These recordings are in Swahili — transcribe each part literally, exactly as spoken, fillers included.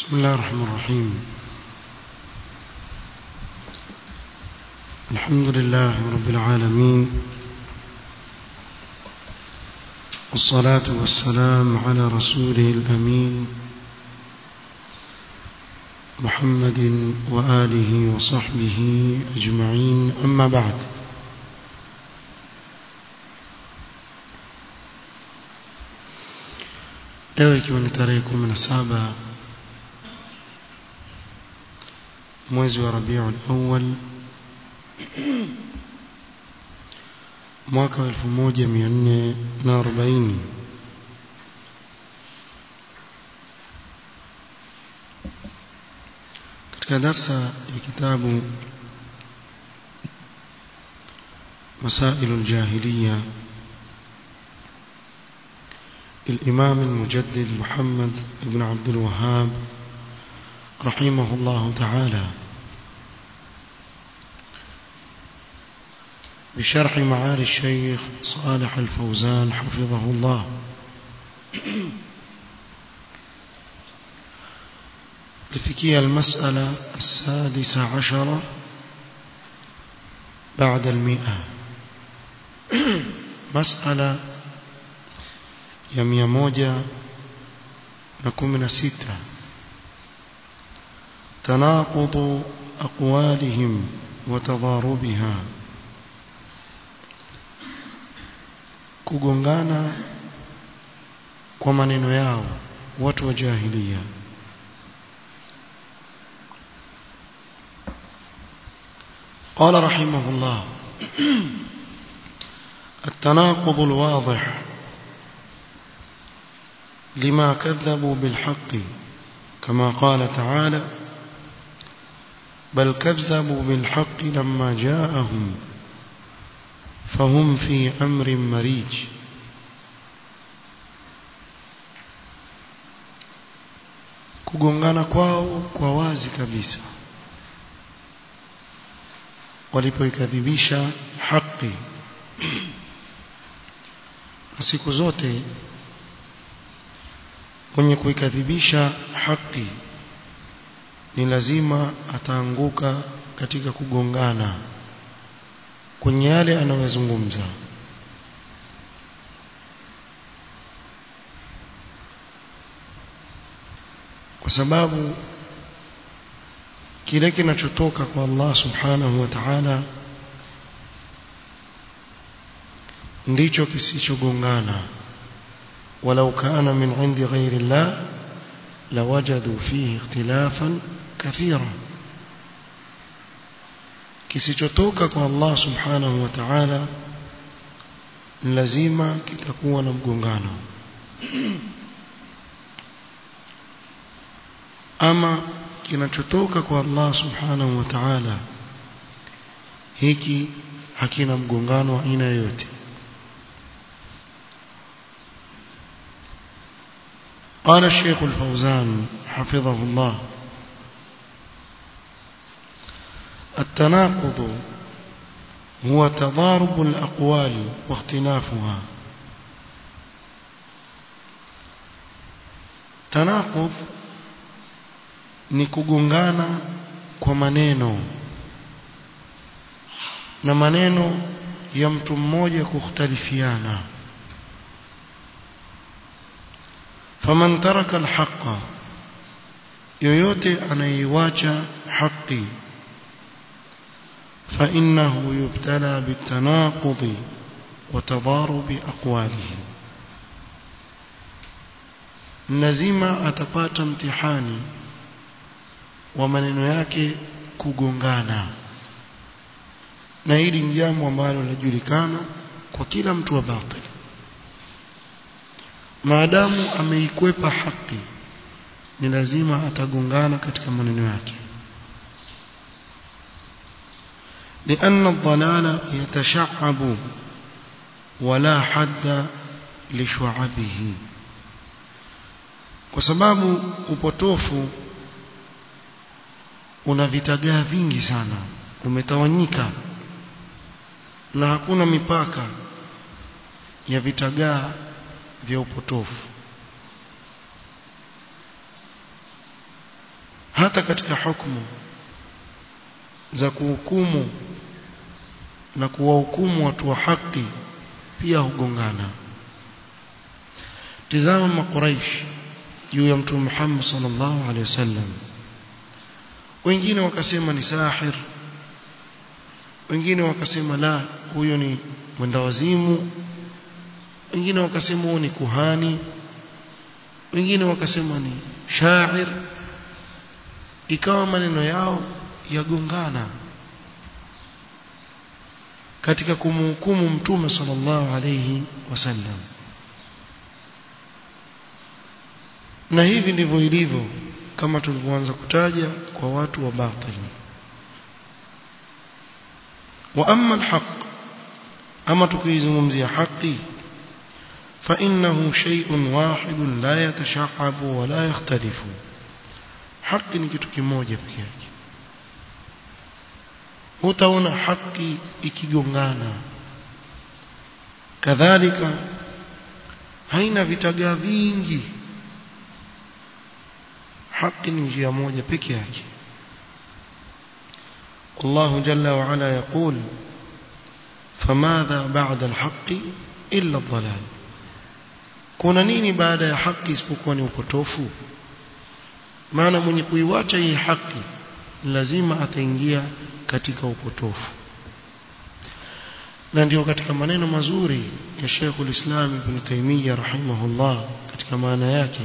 بسم الله الرحمن الرحيم. الحمد لله رب العالمين، والصلاة والسلام على رسوله الأمين محمد وآله وصحبه أجمعين، أما بعد. leo ikiwa ni tarehe kumi na saba mwezi wa Rabiul Awwal mwaka wa elfu moja mia nne na arobaini, katika darsa ya kitabu مسائل الجاهلية الإمام المجدد محمد بن عبد الوهاب رحمه الله تعالى، بشرح معالي الشيخ صالح الفوزان حفظه الله. لفكية المسألة السادسة عشرة بعد المئة، مسألة يمية موجة نكون ستة، تناقض أقوالهم وتضاربها، kugongana kwa maneno yao watu wa jahiliya. قال رحمه الله: التناقض الواضح لما كذبوا بالحق، كما قال تعالى: بل كذبوا بالحق لما جاءهم فهم في أمر مريج. kugongana kwao kwa wazi kabisa walipoikadhibisha haki. Na siku zote mwenye kuikadhibisha haki ni lazima ataanguka katika kugongana kwenye yale anayozungumza, kwa sababu kile kinachotoka kwa Allah subhanahu wa ta'ala ndicho kisichogongana. walau kana min indi ghairi Allah lawajadu fihi ikhtilafan kathira, kisichotoka kwa Allah subhanahu wa ta'ala lazima kitakuwa na mgongano. Ama kinachotoka kwa Allah subhanahu wa ta'ala hiki hakina mgongano wa aina yoyote. قال الشيخ الفوزان حفظه الله: التناقض هو تضارب الأقوال واختلافها. تناقض ni kugongana kwa maneno, na maneno ya mtu mmoja kukhtalifiana. faman taraka alhaqa, yoyote anayeiacha haki, fa innahu yubtala bitanaqudi wa tadarubi aqwalihi, lazima atapata mtihani wa maneno yake kugongana. Na hili ni jambo ambalo linajulikana kwa kila mtu wa batil. maadamu ameikwepa haki ni lazima atagongana katika maneno yake. لأن الضلال يتشعب ولا حد لشعبه، kwa sababu upotofu una vitagaa vingi sana, umetawanyika na hakuna mipaka ya vitagaa vya upotofu. hata katika hukumu za kuhukumu na kuwahukumu watu wa haki pia hugongana. Tazama makuraish juu ya Mtume Muhammad sallallahu alaihi wasallam, wengine wakasema ni sahir, wengine wakasema la, huyo ni mwendawazimu, wengine wakasema huyo ni kuhani, wengine wakasema ni shair. Ikawa maneno yao yagongana katika kumhukumu Mtume sallallahu alayhi wasallam. Na hivi ndivyo ilivyo, kama tulivyoanza kutaja, kwa watu wa batili. Wa amma alhaq, ama tukizungumzia haki, fa innahu shay'un wahidun la yatasha'abu wa la yakhtalifu. Haki ni kitu kimoja pekee yake. Utaona haki ikigongana, kadhalika haina vitagaa vingi. haki ni njia moja pekee yake. Allah jalla wa ala yaqul famadha ba'da al-haqqi illa ad-dhalal, kuna nini baada ya haki isipokuwa ni upotofu? Maana mwenye kuiwacha hii haki lazima ataingia katika upotofu. Na ndio katika maneno mazuri ya Sheikh al-Islam Ibn Taymiyyah rahimahullah katika maana yake,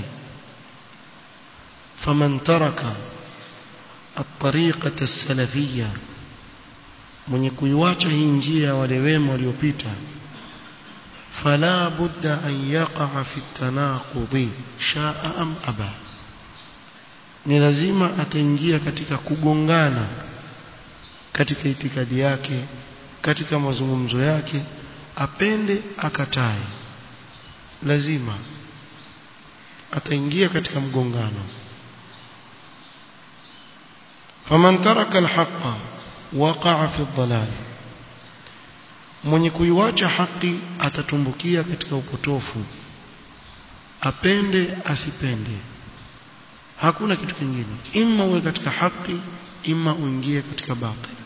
faman taraka at-tariqata as-salafiyya, mwenye kuiwacha hii njia ya wale wema waliopita, fala budda an yaqa fi at-tanaqudi sha'a am aba, ni lazima ataingia katika kugongana katika itikadi yake, katika mazungumzo yake, apende akatae, lazima ataingia katika mgongano. faman taraka alhaqa waqa'a fi ad-dhalal, mwenye kuiwacha haki atatumbukia katika upotofu, apende asipende. Hakuna kitu kingine, imma uwe katika haki, imma uingie katika batili.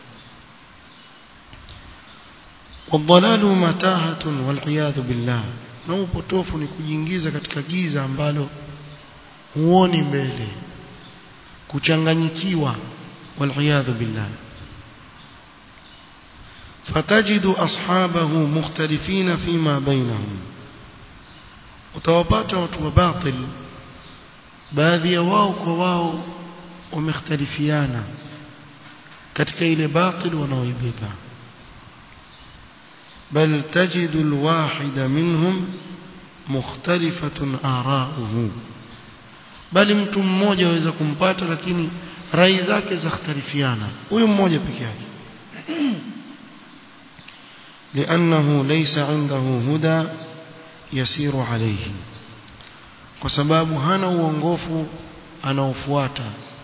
والضلال متاهة والعياذ بالله, na upotofu ni kujiingiza katika giza ambalo huoni mbele, kuchanganyikiwa, والعياذ بالله. فتجد أصحابه مختلفين فيما بينهم, utawapata watu wa batil baadhi ya wao kwa wao wamekhtalifiana katika ile batil wanaoibeba. بل تجد الواحد منهم مختلفة آراؤه, bali mtu mmoja waweza kumpata lakini rai zake zakhtalifiana, huyo mmoja peke yake. لأنه ليس عنده هدى يسير عليه, kwa sababu hana uongofu anaofuata,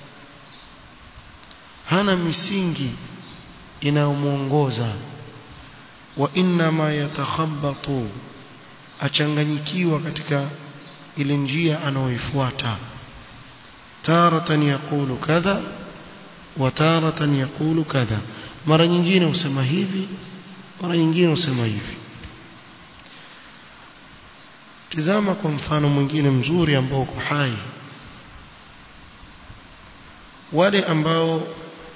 hana misingi inayomuongoza. Wa inma yatakhabbatu, achanganyikiwa katika ile njia anaoifuata. Taratan yaqulu kadha wa taratan yaqulu kadha, mara nyingine usema hivi, mara nyingine usema hivi. Tazama kwa mfano mwingine mzuri ambao uko hai, wale ambao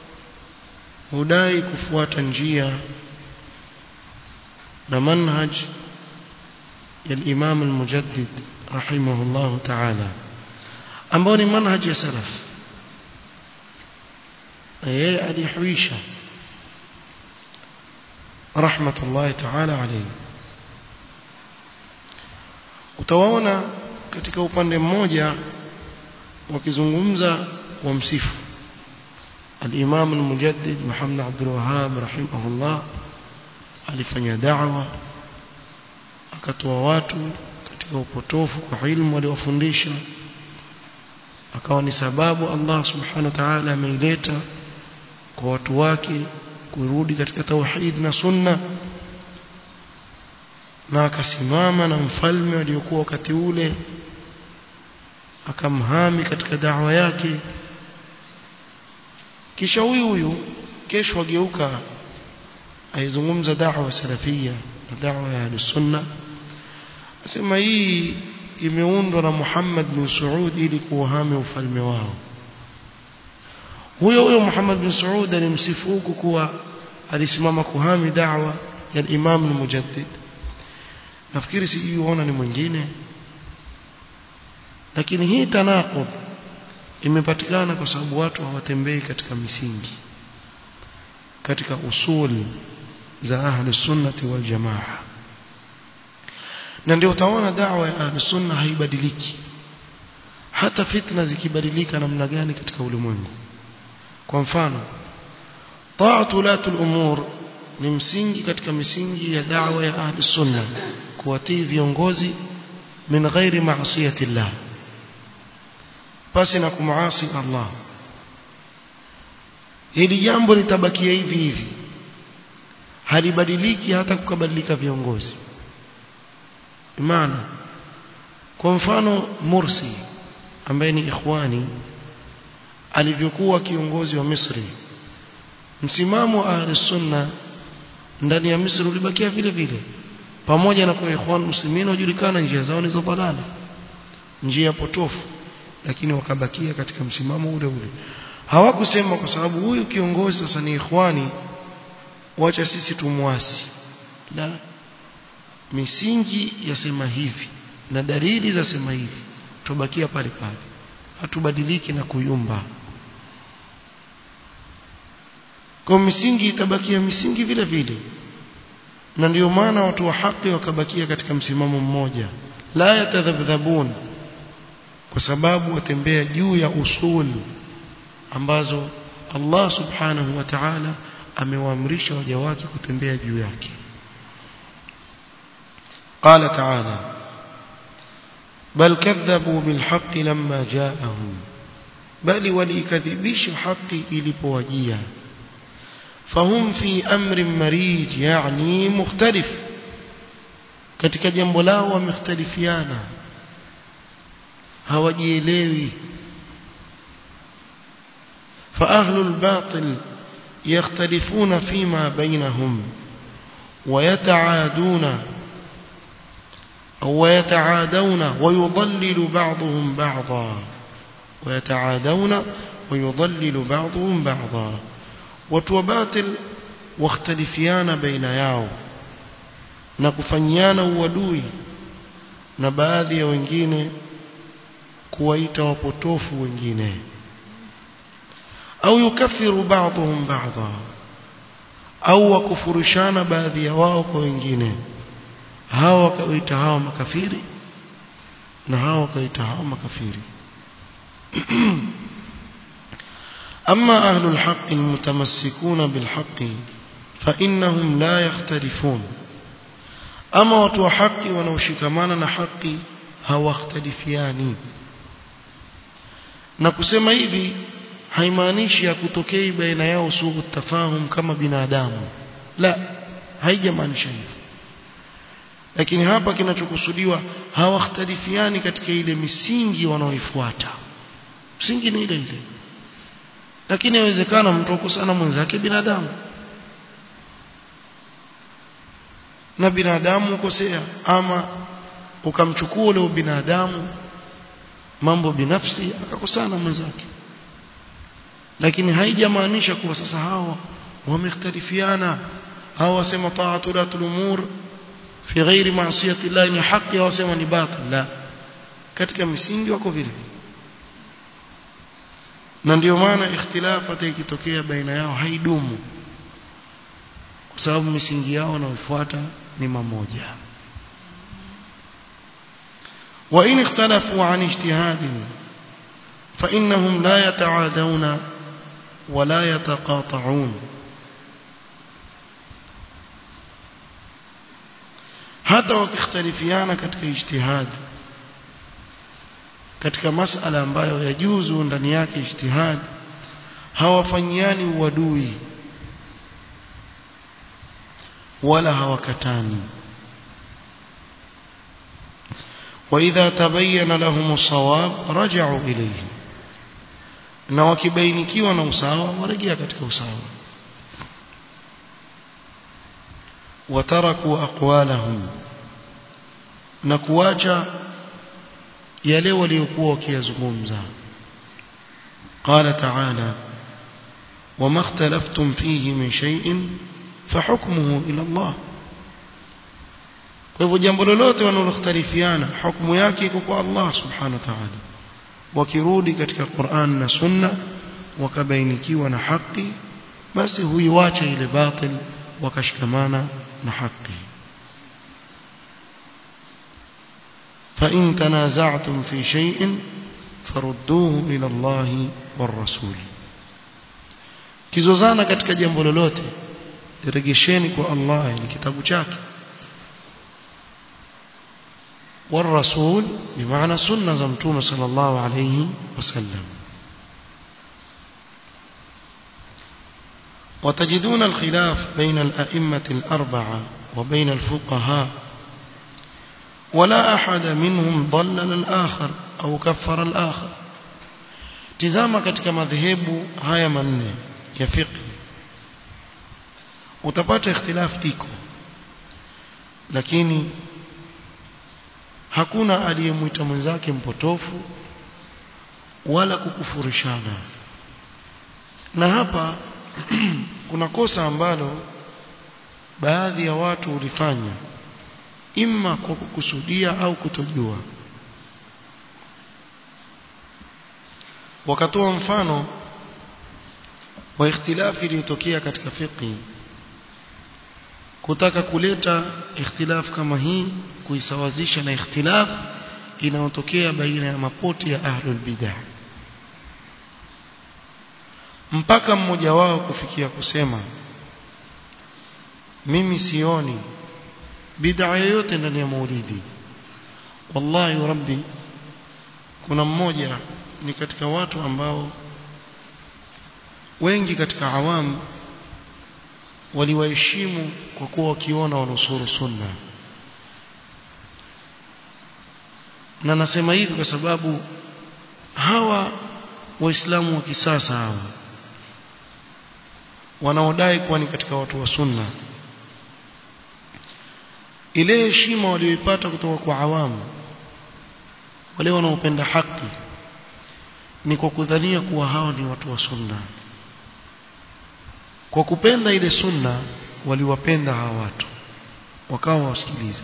hudai kufuata njia na manhaj ya Imam al-Mujaddid rahimahullah ta'ala, ambao ni manhaj ya salaf, na yeye alihuisha rahmatullahi ta'ala alayhi. Utawaona katika upande mmoja wakizungumza wa msifu al-Imam al-Mujaddid Muhammad Abdul Wahhab rahimahullah, alifanya da'wa, akatoa watu katika upotofu kwa ilmu aliwafundisha, akawa ni sababu Allah subhanahu wa ta'ala ameileta kwa watu wake kurudi katika tauhid na sunna. Na akasimama na mfalme aliyokuwa wakati ule, akamhami katika da'wa yake, kisha huyu huyu kesho ageuka aizungumza da'wa salafia na da'wa ya Ahlus-Sunnah, asema hii imeundwa na Muhammad bin Saud ili kuhami ufalme wao. Huyo huyo Muhammad bin Saud alimsifu kuwa alisimama kuhami da'wa ya Imam al-Mujaddid. Nafikiri sijiona ni mwingine, lakini hii tanaqub imepatikana kwa sababu watu hawatembei katika misingi, katika usul za Ahlus-Sunnah wal Jamaa. Na ndio utaona da'wa ya Ahlus-Sunnah haibadiliki hata fitna zikibadilika namna gani katika ulimwengu. Kwa mfano, ta'atu latul umur ni msingi katika misingi ya da'wa ya Ahlus-Sunnah, kuwatii viongozi min ghairi ma'siyati Allah, pasi na kumuasi Allah. Hili jambo litabakia hivi hivi, halibadiliki hata kukabadilika viongozi. Maana kwa mfano Mursi ambaye ni ikhwani alivyokuwa kiongozi wa Misri, msimamo wa Ahlus-Sunnah ndani ya Misri ulibakia vile vile, pamoja na kwa ikhwan muslimin wajulikana njia zao ni za dalala, njia potofu, lakini wakabakia katika msimamo ule ule. Hawakusema kwa sababu huyu kiongozi sasa ni ikhwani wacha sisi tumwasi. La, misingi yasema hivi na dalili za sema hivi, tubakia pale pale, hatubadiliki na kuyumba. Kwa misingi itabakia misingi vile vile, na ndio maana watu wa haki wakabakia katika msimamo mmoja, la yatadhabdhabun, kwa sababu watembea juu ya usul ambazo Allah subhanahu wa ta'ala amewaamrisha waja wake kutembea juu yake. قال تعالى: بل كذبوا بالحق لما جاءهم، بل وليكذبش حق ilipowajia. فهم في أمر مريج، يعني مختلف، katika jambo lao wamختلفiana, hawajielewi. فأهل الباطل يختلفون فيما بينهم ويتعادون أو يتعادون ويضلل بعضهم بعضا ويتعادون ويضلل بعضهم بعضا. وتوباتل واختلفيان بين yao na kufanyiana uadui na baadhi ya wengine kuwaita wapotofu wengine, au yukaffiru ba'dhum ba'dha, au wakufurishana baadhi ya wao kwa wengine, hawa wakaita hawa makafiri na hawa wakaita hawa makafiri. أما أهل الحق المتمسكون بالحق فإنهم لا يختلفون، أما وتو حق ونوشكمانا حق هوا اختلفياني. na kusema hivi haimaanishi ya kutokei baina yao suu tafahum kama binadamu, la, haijamaanisha hivyo. Lakini hapa kinachokusudiwa hawakhtalifiani katika ile misingi wanaoifuata, msingi ni ile ile. Lakini inawezekana mtu akosana mwenzake binadamu, na binadamu ukosea, ama ukamchukua ule binadamu mambo binafsi akakosana mwenzake, lakini haijamaanisha kuwa sasa hawa wamekhtalifiana. hawa wasema ta'atu latul umur fi ghairi ma'siyati Allah ni haki, wasema ni batil. La, katika misingi wako vile. Na ndio maana ikhtilafa ikitokea baina yao haidumu, kwa sababu misingi yao na ufuata ni mmoja. wa in ikhtalafu an ijtihadin fa innahum la yata'adawna wa la yataqata'un. hata wakikhtalifiana katika ijtihad, katika masala ambayo yajuzu ndani yake ijtihad, hawafanyiani uadui wala hawakatani. وإذا تبين لهم الصواب رجعوا إليه، na wakibainikiwa na usawa warejea katika usawa. wataraku aqwalahum, na kuacha yale waliokuwa wakiyazungumza. qala ta'ala wama ikhtalaftum fihi min shay'in fahukmuhu ila Allah. kwa hivyo jambo lolote wanalokhtalifiana hukumu yake iko kwa Allah subhanahu wa ta'ala. wakirudi katika Qur'an na Sunna wakabainikiwa na haki, basi huiwacha ile batil wakashikamana na haki. fa in tanaza'tum fi shay'in farudduhu ila Allah war rasul. kizozana katika jambo lolote direjesheni kwa Allah, ni kitabu chake. war rasul bimaana sunna za mtume sallallahu alayhi wasallam. وتجدون الخلاف بين الأئمة الأربعة وبين الفقهاء ولا أحد منهم ضلل الآخر أو كفر الآخر. tizama katika madhehebu haya manne ya fiqh utapata ikhtilaf iko, lakini hakuna aliyemuita mwenzake mpotofu wala kukufurishana. na hapa kuna kosa ambalo baadhi ya watu ulifanya imma kwa kukusudia au kutojua. wakatoa mfano wa ikhtilafi iliyotokea katika fiqh, kutaka kuleta ikhtilaf kama hii kuisawazisha na ikhtilaf inayotokea baina ya mapoti ya ahlul bid'ah, mpaka mmoja wao kufikia kusema mimi sioni bid'a yoyote ndani ya maulidi. wallahi rabbi, kuna mmoja ni katika watu ambao wengi katika awamu waliwaheshimu kwa kuwa wakiona wanusuru sunna. na nasema hivi kwa sababu hawa waislamu wa kisasa hawa wanaodai kuwa ni katika watu wa sunna, ile heshima walioipata kutoka kwa awamu wale wanaopenda haki ni kwa kudhania kuwa hao ni watu wa sunna. kwa kupenda ile sunna waliwapenda hawa watu, wakawa wasikiliza,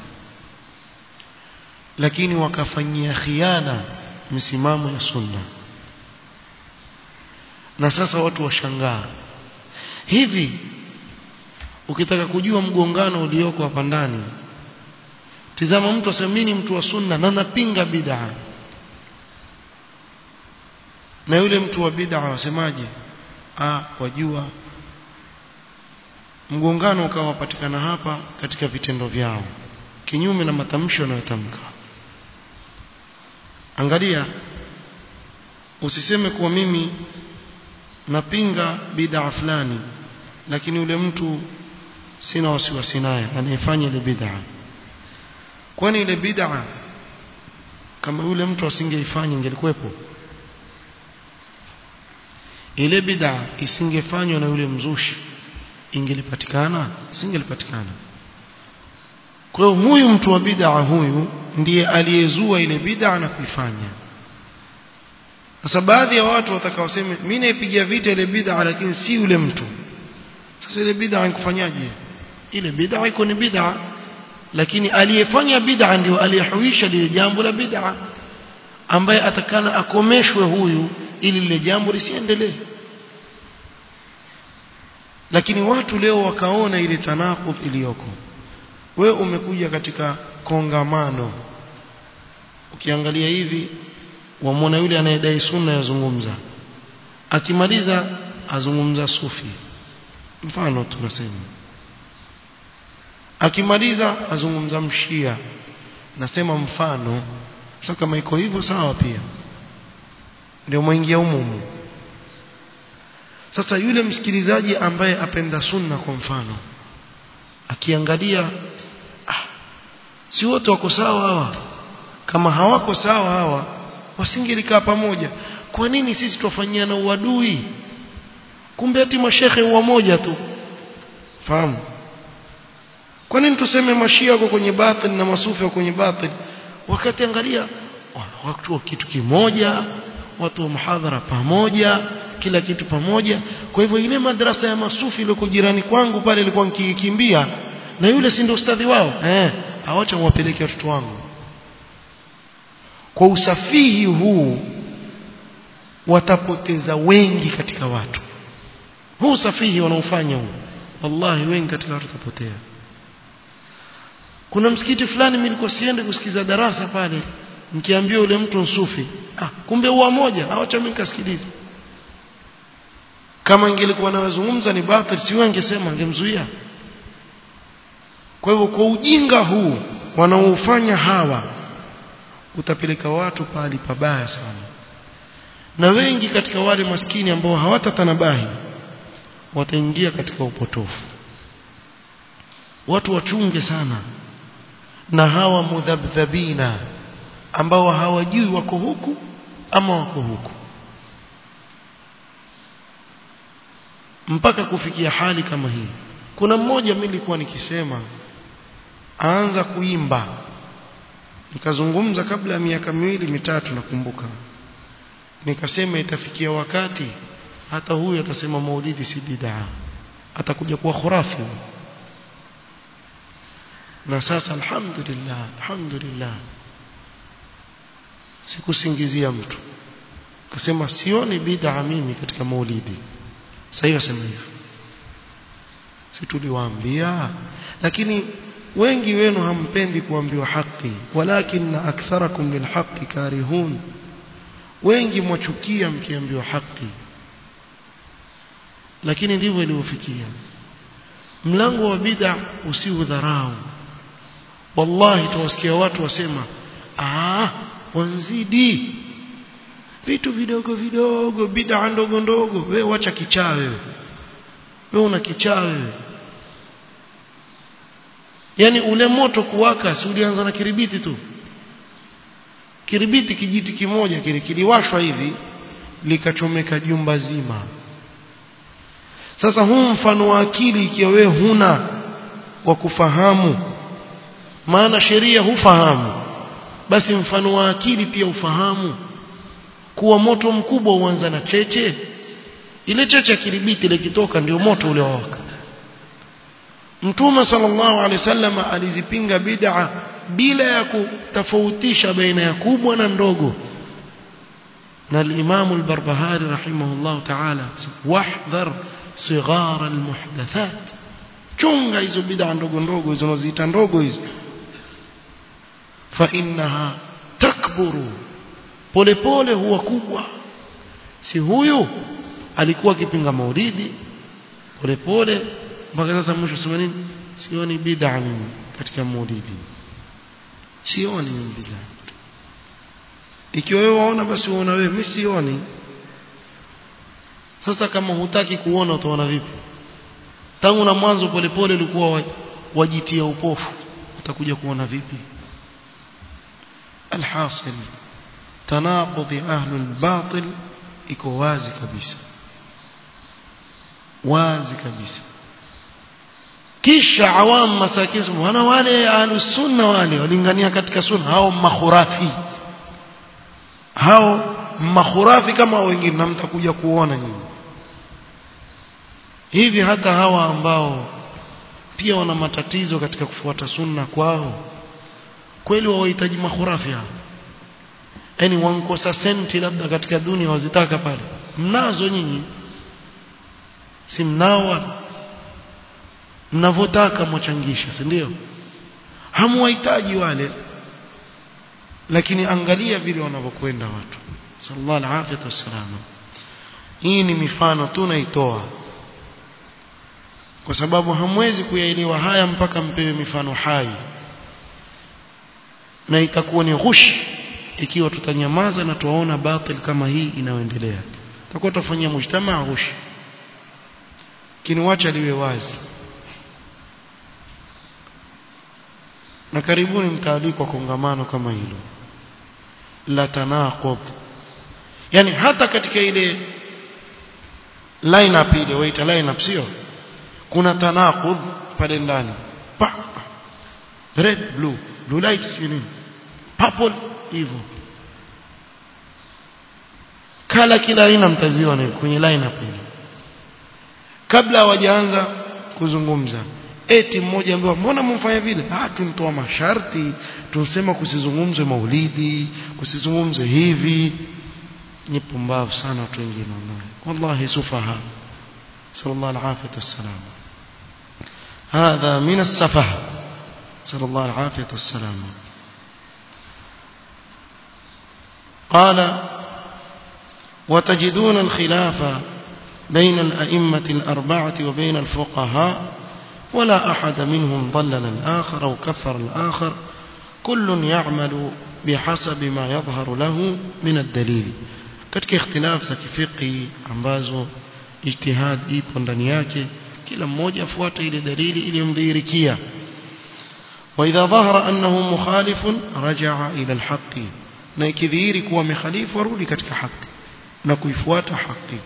lakini wakafanyia khiana msimamo ya sunna. na sasa watu washangaa hivi. ukitaka kujua mgongano ulioko hapa ndani, tizama mtu asemini mtu wa sunna na napinga bid'a, na yule mtu wa bid'a wasemaje? ah wajua mgongano ukawapatikana hapa katika vitendo vyao, kinyume na matamshi wanayotamka. angalia, usiseme kuwa mimi napinga bid'a fulani lakini yule mtu sina wasiwasi naye anayefanya ile bid'a. kwani ile bid'a kama yule mtu asingeifanya ingelikuwepo? ile bid'a isingefanywa na yule mzushi ingelipatikana? Singelipatikana. kwa hiyo huyu mtu wa bid'a huyu ndiye aliyezua ile bid'a na kuifanya. sasa baadhi ya watu watakaosema mimi naipigia vita ile bid'a lakini si yule mtu, sasa ile bid'a inkufanyaje? ile bid'a iko ni bid'a, lakini aliyefanya bid'a ndio aliyehuisha lile jambo la bid'a, ambaye atakana akomeshwe huyu ili lile jambo lisiendelee. lakini watu leo wakaona ile tanaqud iliyoko. wewe umekuja katika kongamano, ukiangalia hivi wamwona yule anayedai sunna yazungumza, akimaliza azungumza sufi, mfano tunasema, akimaliza azungumza mshia, nasema mfano. sasa kama iko hivyo sawa, pia ndio mwingia umumu. sasa yule msikilizaji ambaye apenda sunna kwa mfano, akiangalia ah, si wote wako sawa hawa, kama hawako sawa hawa wasingelikaa pamoja. kwa nini sisi tufanyiana uadui kumbe ati mashehe wa moja tu fahamu kwa nini tuseme mashia wako kwenye batil na masufi wako kwenye batil wakati angalia watu wa kitu kimoja watu wa muhadhara pamoja kila kitu pamoja kwa hivyo ile madrasa ya masufi ile jirani kwangu pale ilikuwa nikikimbia na yule si ndio ustadhi wao eh awacha wapeleke watoto wangu kwa usafihi huu watapoteza wengi katika watu huu usafihi wanaofanya huu wallahi wengi katika watu watapotea kuna msikiti fulani mimi nilikuwa siende kusikiza darasa pale nikiambia yule mtu msufi ah kumbe huwa moja awacha mimi nikasikilize kama ingelikuwa anazungumza ni batil si wangesema angemzuia kwa hivyo kwa ujinga huu wanaofanya hawa utapeleka watu pali pabaya sana na wengi katika wale maskini ambao hawatatanabahi wataingia katika upotofu watu wachunge sana na hawa mudhabdhabina ambao hawajui wako huku ama wako huku mpaka kufikia hali kama hii kuna mmoja mimi nilikuwa nikisema aanza kuimba nikazungumza kabla ya miaka miwili mitatu nakumbuka nikasema itafikia wakati hata huyu atasema maulidi si bid'a atakuja kuwa khurafi na sasa alhamdulillah alhamdulillah sikusingizia mtu akasema sioni bid'a mimi katika maulidi sasa hiyo sema hivyo si tuliwaambia lakini wengi wenu hampendi kuambiwa haki walakin aktharakum lilhaqi karihun wengi mwachukia mkiambiwa haki lakini ndivyo ilivyofikia mlango wa bid'a usiudharau wallahi tuwasikia watu wasema ah wanzidi vitu vidogo vidogo bid'a ndogo ndogo wewe acha kichaa wewe wewe una kichaa wewe yani ule moto kuwaka si ulianza na kiribiti tu kiribiti kijiti kimoja kile kiliwashwa hivi likachomeka jumba zima sasa huu mfano wa akili ikiwa wewe huna wa kufahamu maana sheria hufahamu basi mfano wa akili pia ufahamu kuwa moto mkubwa huanza na cheche ile cheche ya kiribiti ile kitoka ndio moto ule waka Mtume sallallahu alaihi wasallam alizipinga bid'a bila ya kutofautisha baina ya kubwa na ndogo na al-Imam al-Barbahari rahimahullah ta'ala wahdhar sighar al-muhdathat chunga hizo bid'a ndogo ndogo hizo unaziita ndogo hizo fa innaha takburu pole pole huwa kubwa si huyu alikuwa akipinga maulidi pole pole mpaka sasa mwisho sema nini sioni bid'a mimi katika maulidi sioni bid'a ikiwa wewe waona basi uona wewe mimi sioni sasa kama hutaki kuona utaona vipi tangu na mwanzo pole pole ulikuwa wajitia upofu utakuja kuona vipi alhasil tanaqudi ahlul batil iko wazi kabisa wazi kabisa kisha awam masakin wana wale ahlus sunna wale walingania katika sunna hao makhurafi hao makhurafi kama wengine na mtakuja kuona nyinyi hivi hata hawa ambao pia wana matatizo katika kufuata sunna kwao kweli wawahitaji makhurafi hao yani wankosa senti labda katika dunia wazitaka pale mnazo nyinyi si mnao mnavotaka mwachangisha si ndio hamwahitaji wale lakini angalia vile wanavyokwenda watu sallallahu alaihi wasallam hii ni mifano tunaitoa kwa sababu hamwezi kuyaelewa haya mpaka mpewe mifano hai na itakuwa ni ghush ikiwa tutanyamaza na tuwaona batil kama hii inayoendelea tutakuwa tufanyia mujtamaa ghush kiniwacha liwe wazi na karibuni mtaalikwa kongamano kama hilo la tanaqub yani hata katika ile line up ile waita line up sio kuna tanaqudh pale ndani pa red blue blue light nini purple hivyo kala kila aina mtaziona kwenye line up ile kabla hawajaanza kuzungumza eti mmoja ambaye mbona mumfanya vile ah tunatoa masharti tunasema kusizungumzwe maulidi kusizungumzwe hivi ni pumbavu sana watu wengine wallahi sufaha sallallahu alaihi wasallam هذا من السفه صلى الله العافية والسلام قال وتجدون الخلاف بين الأئمة الأربعة وبين الفقهاء ولا أحد منهم ضلل الآخر أو كفر الآخر كل يعمل بحسب ما يظهر له من الدليل katika ikhtilaf za kifiqhi ambazo ijtihad ipo ndani yake kila mmoja afuata ile dalili iliyomdhihirikia wa idha dhahara annahu mukhalifun raja'a ila alhaqi na ikidhihiri kuwa mkhalifu arudi katika haki na kuifuata haki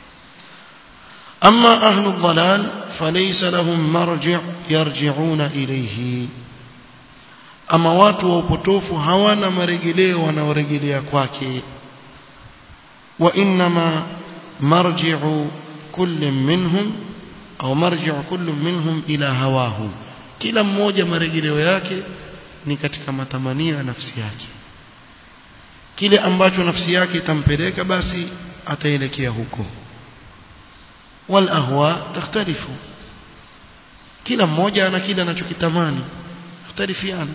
amma ahlu dhalal falaysa lahum marji' yarji'una ilayhi ama watu wa upotofu hawana marejeleo wanaorejelea kwake wa inma marji'u kulli minhum au marji'u kullu minhum ila hawahu kila mmoja marejeleo yake ni katika matamanio ya nafsi yake kile ambacho nafsi yake itampeleka basi ataelekea huko wal ahwa takhtalifu kila mmoja ana kile anachokitamani ikhtalifiana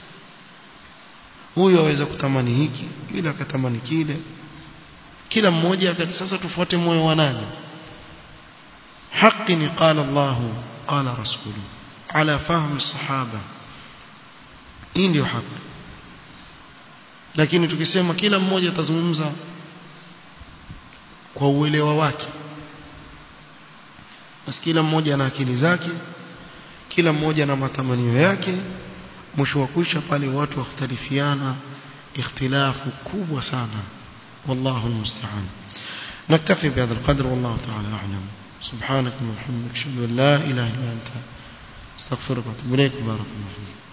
huyo aweza kutamani hiki yule akatamani kile kila mmoja akati sasa tufuate moyo wa nani haki ni qala Allah qala rasulu ala fahamu sahaba hii ndio haki lakini tukisema kila mmoja atazungumza kwa uelewa wake basi kila mmoja na akili zake kila mmoja na matamanio yake mwisho wa kuisha pale watu wakhtalifiana ikhtilafu kubwa sana wallahu almusta'an naktafi bihadha alqadr wallahu ta'ala a'lam subhanaka wa bihamdika ashhadu an la ilaha illa anta astaghfiruka wa atubu ilayk barakallahu